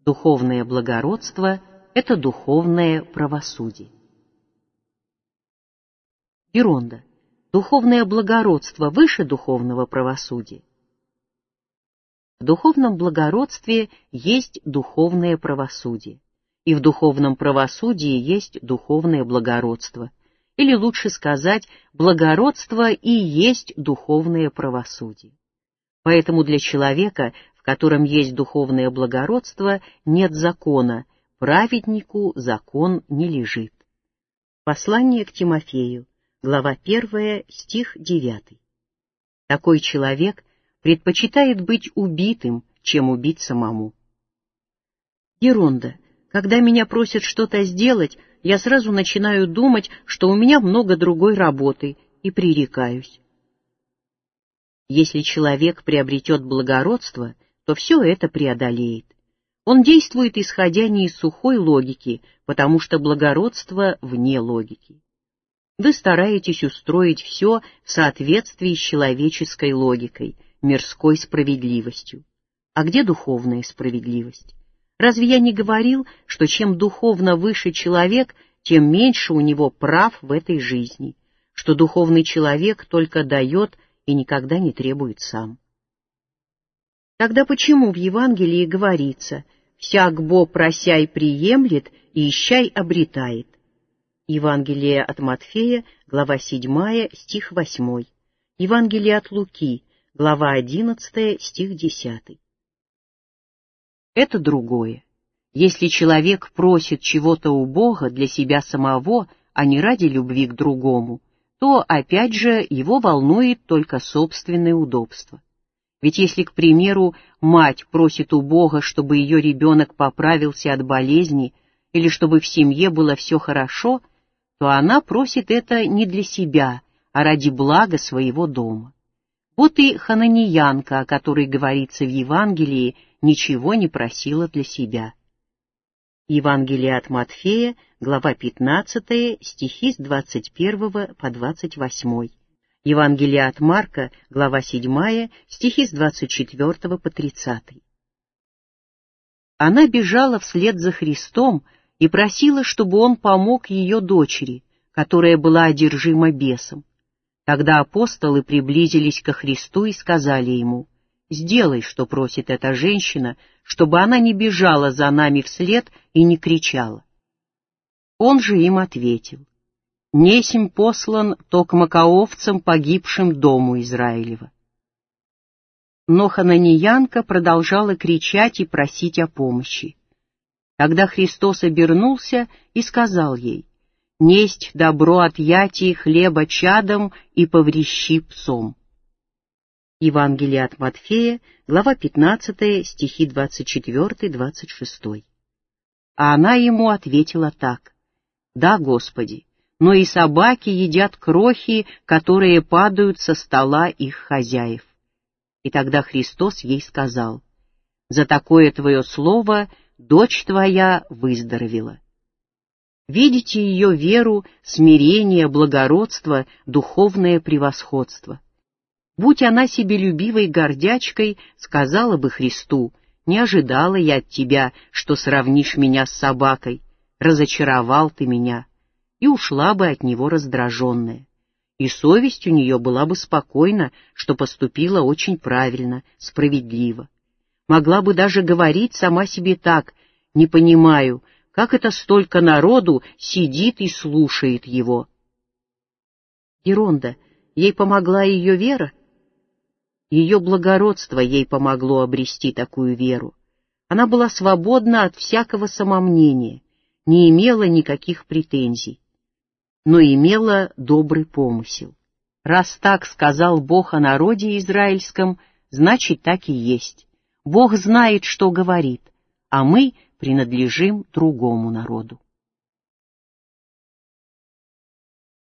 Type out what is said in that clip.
Духовное благородство — это духовное правосудие. Геронда. Духовное благородство выше духовного правосудия? В духовном благородстве есть духовное правосудие, и в духовном правосудии есть духовное благородство, или лучше сказать, благородство и есть духовное правосудие. Поэтому для человека, в котором есть духовное благородство, нет закона, праведнику закон не лежит. Послание к Тимофею, глава 1, стих 9. Такой человек предпочитает быть убитым, чем убить самому. Геронда. Когда меня просят что-то сделать, я сразу начинаю думать, что у меня много другой работы, и пререкаюсь. Если человек приобретет благородство, то все это преодолеет. Он действует, исходя не из сухой логики, потому что благородство вне логики. Вы стараетесь устроить все в соответствии с человеческой логикой, мирской справедливостью. А где духовная справедливость? Разве я не говорил, что чем духовно выше человек, тем меньше у него прав в этой жизни, что духовный человек только дает и никогда не требует сам? Тогда почему в Евангелии говорится «всяк бо просяй приемлет и ищай обретает»? Евангелие от Матфея, глава 7, стих 8. Евангелие от Луки, глава 11, стих 10. Это другое. Если человек просит чего-то у Бога для себя самого, а не ради любви к другому, то, опять же, его волнует только собственное удобство. Ведь если, к примеру, мать просит у Бога, чтобы ее ребенок поправился от болезни или чтобы в семье было все хорошо, то она просит это не для себя, а ради блага своего дома. Вот и хананиянка, о которой говорится в Евангелии, ничего не просила для себя. Евангелие от Матфея, глава 15, стихи с 21 по 28. Евангелие от Марка, глава 7, стихи с 24 по 30. Она бежала вслед за Христом и просила, чтобы он помог ее дочери, которая была одержима бесом. Тогда апостолы приблизились ко Христу и сказали ему: «Сделай, что просит эта женщина, чтобы она не бежала за нами вслед и не кричала». Он же им ответил: «Несим послан токмо ко овцам, погибшим дому Израилева». Но хананиянка продолжала кричать и просить о помощи. Тогда Христос обернулся и сказал ей: «Несть добро от яти хлеба чадом и поврещи псом». Евангелие от Матфея, глава 15, стихи 24-26. А она ему ответила так: «Да, Господи, но и собаки едят крохи, которые падают со стола их хозяев». И тогда Христос ей сказал: «За такое твое слово дочь твоя выздоровела». Видите ее веру, смирение, благородство, духовное превосходство. Будь она себелюбивой гордячкой, сказала бы Христу: «Не ожидала я от тебя, что сравнишь меня с собакой, разочаровал ты меня», и ушла бы от него раздраженная. И совесть у нее была бы спокойна, что поступила очень правильно, справедливо. Могла бы даже говорить сама себе так: «Не понимаю, как это столько народу сидит и слушает его». Геронда. Ей помогла ее вера? Ее благородство ей помогло обрести такую веру. Она была свободна от всякого самомнения, не имела никаких претензий, но имела добрый помысел. Раз так сказал Бог о народе израильском, значит, так и есть. Бог знает, что говорит, а мы принадлежим другому народу.